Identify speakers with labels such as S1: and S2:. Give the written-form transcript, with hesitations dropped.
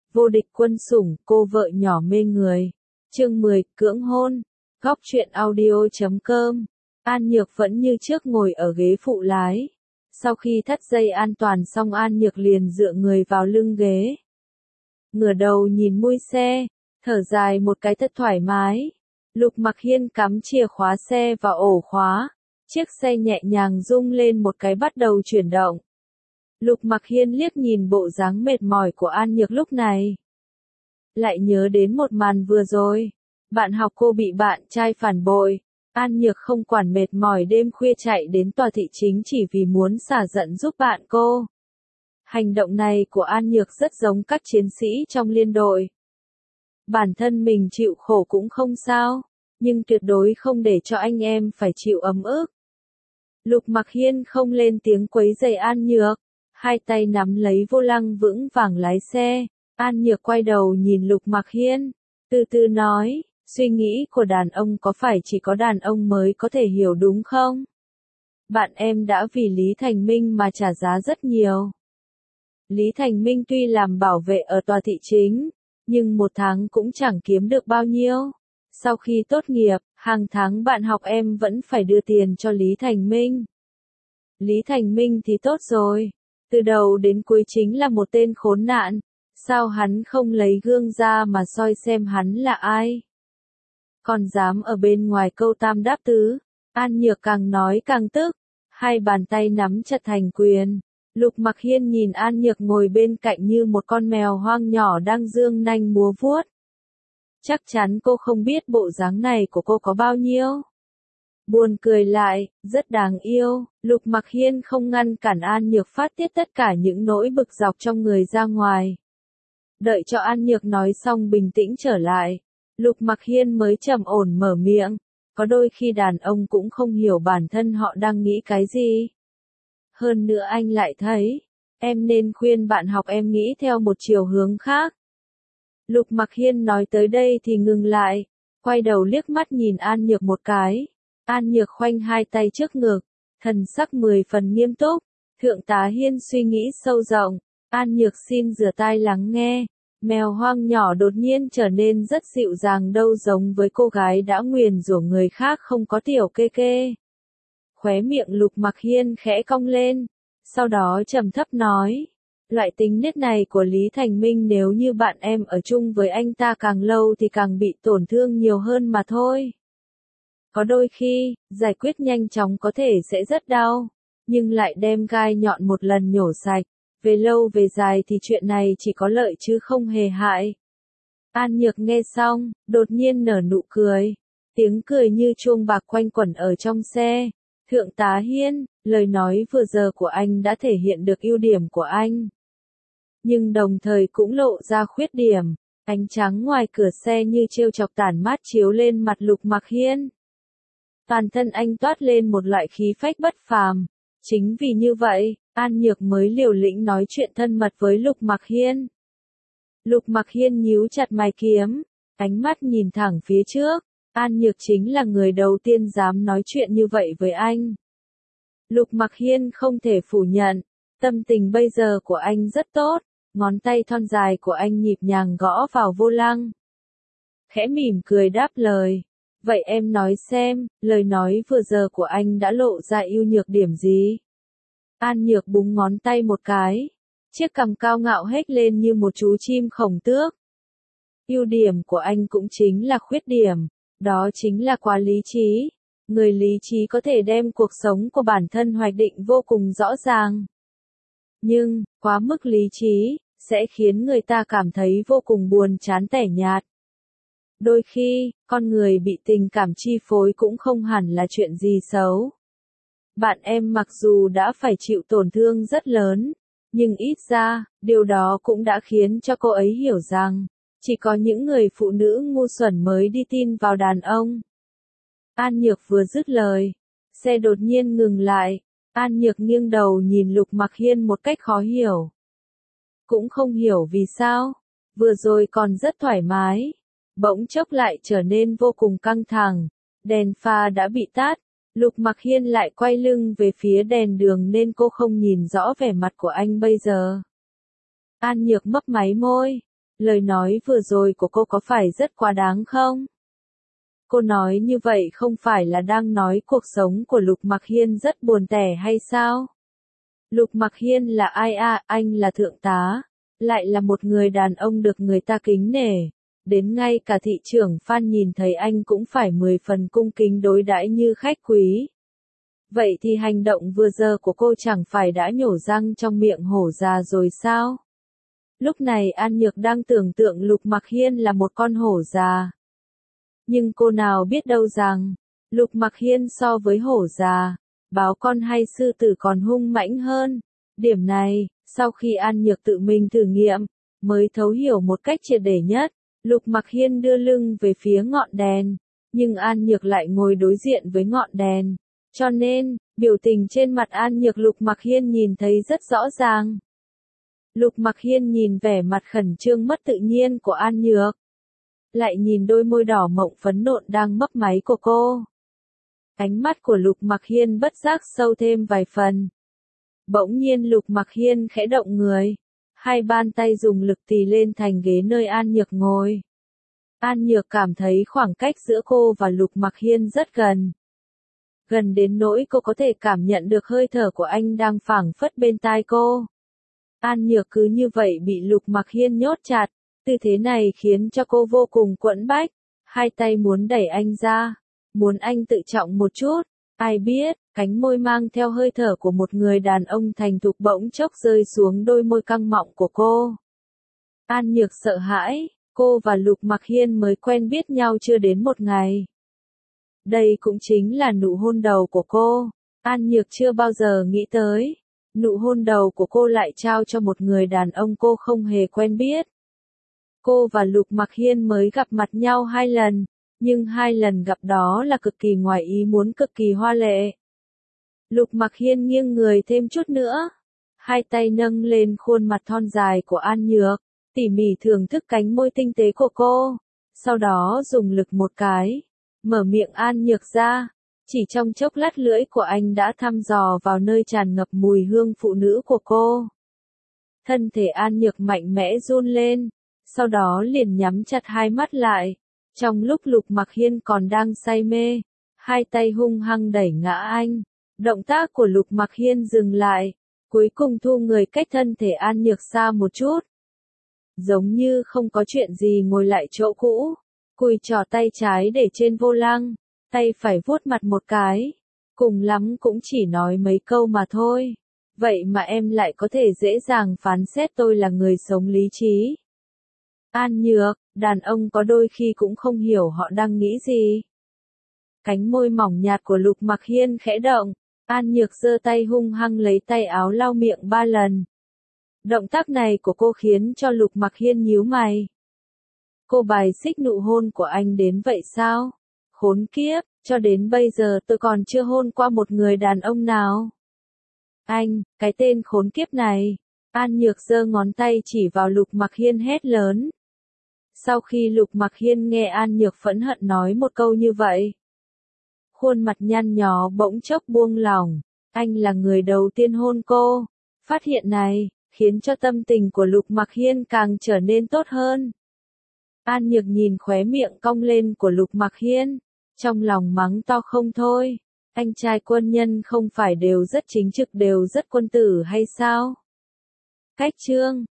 S1: Vô địch quân sủng, cô vợ nhỏ mê người. Chương 10, cưỡng hôn. Góc truyện audio.com. An Nhược vẫn như trước ngồi ở ghế phụ lái. Sau khi thắt dây an toàn xong An Nhược liền dựa người vào lưng ghế. Ngửa đầu nhìn mui xe, thở dài một cái thật thoải mái. Lục Mặc Hiên cắm chìa khóa xe vào ổ khóa. Chiếc xe nhẹ nhàng rung lên một cái bắt đầu chuyển động. Lục Mặc Hiên liếc nhìn bộ dáng mệt mỏi của An Nhược lúc này. Lại nhớ đến một màn vừa rồi. Bạn học cô bị bạn trai phản bội. An Nhược không quản mệt mỏi đêm khuya chạy đến tòa thị chính chỉ vì muốn xả giận giúp bạn cô. Hành động này của An Nhược rất giống các chiến sĩ trong liên đội. Bản thân mình chịu khổ cũng không sao, nhưng tuyệt đối không để cho anh em phải chịu ấm ức. Lục Mặc Hiên không lên tiếng quấy rầy An Nhược, hai tay nắm lấy vô lăng vững vàng lái xe. An Nhược quay đầu nhìn Lục Mặc Hiên, từ từ nói, suy nghĩ của đàn ông có phải chỉ có đàn ông mới có thể hiểu đúng không? Bạn em đã vì Lý Thành Minh mà trả giá rất nhiều. Lý Thành Minh tuy làm bảo vệ ở tòa thị chính, nhưng một tháng cũng chẳng kiếm được bao nhiêu. Sau khi tốt nghiệp, hàng tháng bạn học em vẫn phải đưa tiền cho Lý Thành Minh. Lý Thành Minh thì tốt rồi, từ đầu đến cuối chính là một tên khốn nạn. Sao hắn không lấy gương ra mà soi xem hắn là ai? Còn dám ở bên ngoài câu tam đáp tứ. An Nhược càng nói càng tức, hai bàn tay nắm chặt thành quyền. Lục Mặc Hiên nhìn An Nhược ngồi bên cạnh như một con mèo hoang nhỏ đang dương nanh múa vuốt. Chắc chắn cô không biết bộ dáng này của cô có bao nhiêu. Buồn cười lại, rất đáng yêu. Lục Mặc Hiên không ngăn cản An Nhược phát tiết tất cả những nỗi bực dọc trong người ra ngoài. Đợi cho An Nhược nói xong bình tĩnh trở lại, Lục Mặc Hiên mới trầm ổn mở miệng. Có đôi khi đàn ông cũng không hiểu bản thân họ đang nghĩ cái gì. Hơn nữa anh lại thấy, em nên khuyên bạn học em nghĩ theo một chiều hướng khác. Lục Mặc Hiên nói tới đây thì ngừng lại, quay đầu liếc mắt nhìn An Nhược một cái. An Nhược khoanh hai tay trước ngực, thần sắc 10 phần nghiêm túc. Thượng tá Hiên suy nghĩ sâu rộng. An Nhược xin rửa tai lắng nghe. Mèo hoang nhỏ đột nhiên trở nên rất dịu dàng đâu giống với cô gái đã nguyền rủa người khác không có tiểu kê kê. Khóe miệng Lục Mặc Hiên khẽ cong lên, sau đó trầm thấp nói, loại tính nết này của Lý Thành Minh nếu như bạn em ở chung với anh ta càng lâu thì càng bị tổn thương nhiều hơn mà thôi. Có đôi khi, giải quyết nhanh chóng có thể sẽ rất đau, nhưng lại đem gai nhọn một lần nhổ sạch. Về lâu về dài thì chuyện này chỉ có lợi chứ không hề hại. An Nhược nghe xong, đột nhiên nở nụ cười. Tiếng cười như chuông bạc quanh quẩn ở trong xe. Thượng tá Hiên, lời nói vừa giờ của anh đã thể hiện được ưu điểm của anh. Nhưng đồng thời cũng lộ ra khuyết điểm. Ánh trắng ngoài cửa xe như trêu chọc tản mát chiếu lên mặt Lục Mặc Hiên. Toàn thân anh toát lên một loại khí phách bất phàm. Chính vì như vậy, An Nhược mới liều lĩnh nói chuyện thân mật với Lục Mặc Hiên. Lục Mặc Hiên nhíu chặt mày kiếm, ánh mắt nhìn thẳng phía trước. An Nhược chính là người đầu tiên dám nói chuyện như vậy với anh. Lục Mặc Hiên không thể phủ nhận, tâm tình bây giờ của anh rất tốt, ngón tay thon dài của anh nhịp nhàng gõ vào vô lăng. Khẽ mỉm cười đáp lời, vậy em nói xem, lời nói vừa giờ của anh đã lộ ra ưu nhược điểm gì? An Nhược búng ngón tay một cái, chiếc cằm cao ngạo hếch lên như một chú chim khổng tước. Ưu điểm của anh cũng chính là khuyết điểm, đó chính là quá lý trí. Người lý trí có thể đem cuộc sống của bản thân hoạch định vô cùng rõ ràng. Nhưng, quá mức lý trí, sẽ khiến người ta cảm thấy vô cùng buồn chán tẻ nhạt. Đôi khi, con người bị tình cảm chi phối cũng không hẳn là chuyện gì xấu. Bạn em mặc dù đã phải chịu tổn thương rất lớn, nhưng ít ra, điều đó cũng đã khiến cho cô ấy hiểu rằng, chỉ có những người phụ nữ ngu xuẩn mới đi tin vào đàn ông. An Nhược vừa dứt lời, xe đột nhiên ngừng lại. An Nhược nghiêng đầu nhìn Lục Mặc Hiên một cách khó hiểu. Cũng không hiểu vì sao, vừa rồi còn rất thoải mái, bỗng chốc lại trở nên vô cùng căng thẳng. Đèn pha đã bị tắt. Lục Mặc Hiên lại quay lưng về phía đèn đường nên cô không nhìn rõ vẻ mặt của anh bây giờ. An Nhược mấp máy môi, Lời nói vừa rồi của cô có phải rất quá đáng không? Cô nói như vậy không phải là đang nói cuộc sống của Lục Mặc Hiên rất buồn tẻ hay sao? Lục Mặc Hiên là ai à? Anh là thượng tá, lại là một người đàn ông được người ta kính nể. Đến ngay cả thị trưởng Phan nhìn thấy anh cũng phải 10 phần cung kính đối đãi như khách quý. Vậy thì hành động vừa giờ của cô chẳng phải đã nhổ răng trong miệng hổ già rồi sao? Lúc này An Nhược đang tưởng tượng Lục Mặc Hiên là một con hổ già. Nhưng cô nào biết đâu rằng, Lục Mặc Hiên so với hổ già, báo con hay sư tử còn hung mãnh hơn. Điểm này, sau khi An Nhược tự mình thử nghiệm, mới thấu hiểu một cách triệt để nhất. Lục Mặc Hiên đưa lưng về phía ngọn đèn, nhưng An Nhược lại ngồi đối diện với ngọn đèn. Cho nên, biểu tình trên mặt An Nhược Lục Mặc Hiên nhìn thấy rất rõ ràng. Lục Mặc Hiên nhìn vẻ mặt khẩn trương mất tự nhiên của An Nhược. Lại nhìn đôi môi đỏ mọng phấn nộn đang mấp máy của cô. Ánh mắt của Lục Mặc Hiên bất giác sâu thêm vài phần. Bỗng nhiên Lục Mặc Hiên khẽ động người. Hai bàn tay dùng lực tì lên thành ghế nơi An Nhược ngồi. An Nhược cảm thấy khoảng cách giữa cô và Lục Mặc Hiên rất gần. Gần đến nỗi cô có thể cảm nhận được hơi thở của anh đang phảng phất bên tai cô. An Nhược cứ như vậy bị Lục Mặc Hiên nhốt chặt. Tư thế này khiến cho cô vô cùng quẫn bách. Hai tay muốn đẩy anh ra. Muốn anh tự trọng một chút. Ai biết, cánh môi mang theo hơi thở của một người đàn ông thành thục bỗng chốc rơi xuống đôi môi căng mọng của cô. An Nhược sợ hãi, cô và Lục Mặc Hiên mới quen biết nhau chưa đến một ngày. Đây cũng chính là nụ hôn đầu của cô. An Nhược chưa bao giờ nghĩ tới. Nụ hôn đầu của cô lại trao cho một người đàn ông cô không hề quen biết. Cô và Lục Mặc Hiên mới gặp mặt nhau 2 lần. Nhưng 2 lần gặp đó là cực kỳ ngoài ý muốn, cực kỳ hoa lệ. Lục Mặc Hiên nghiêng người thêm chút nữa. Hai tay nâng lên khuôn mặt thon dài của An Nhược, tỉ mỉ thưởng thức cánh môi tinh tế của cô. Sau đó dùng lực một cái, mở miệng An Nhược ra. Chỉ trong chốc lát lưỡi của anh đã thăm dò vào nơi tràn ngập mùi hương phụ nữ của cô. Thân thể An Nhược mạnh mẽ run lên, sau đó liền nhắm chặt hai mắt lại. Trong lúc Lục Mặc Hiên còn đang say mê, hai tay hung hăng đẩy ngã anh. Động tác của Lục Mặc Hiên dừng lại, cuối cùng thu người cách thân thể An Nhược xa một chút. Giống như không có chuyện gì ngồi lại chỗ cũ, cùi trỏ tay trái để trên vô lăng, tay phải vuốt mặt một cái. Cùng lắm cũng chỉ nói mấy câu mà thôi. Vậy mà em lại có thể dễ dàng phán xét tôi là người sống lý trí. An Nhược, đàn ông có đôi khi cũng không hiểu họ đang nghĩ gì. Cánh môi mỏng nhạt của Lục Mặc Hiên khẽ động, An Nhược giơ tay hung hăng lấy tay áo lau miệng 3 lần. Động tác này của cô khiến cho Lục Mặc Hiên nhíu mày. Cô bài xích nụ hôn của anh đến vậy sao? Khốn kiếp, cho đến bây giờ tôi còn chưa hôn qua một người đàn ông nào. Anh, cái tên khốn kiếp này. An Nhược giơ ngón tay chỉ vào Lục Mặc Hiên hét lớn. Sau khi Lục Mặc Hiên nghe An Nhược phẫn hận nói một câu như vậy, khuôn mặt nhăn nhó bỗng chốc buông lỏng. Anh là người đầu tiên hôn cô. Phát hiện này, khiến cho tâm tình của Lục Mặc Hiên càng trở nên tốt hơn. An Nhược nhìn khóe miệng cong lên của Lục Mặc Hiên, trong lòng mắng to không thôi. Anh trai quân nhân không phải đều rất chính trực, đều rất quân tử hay sao? Cách chương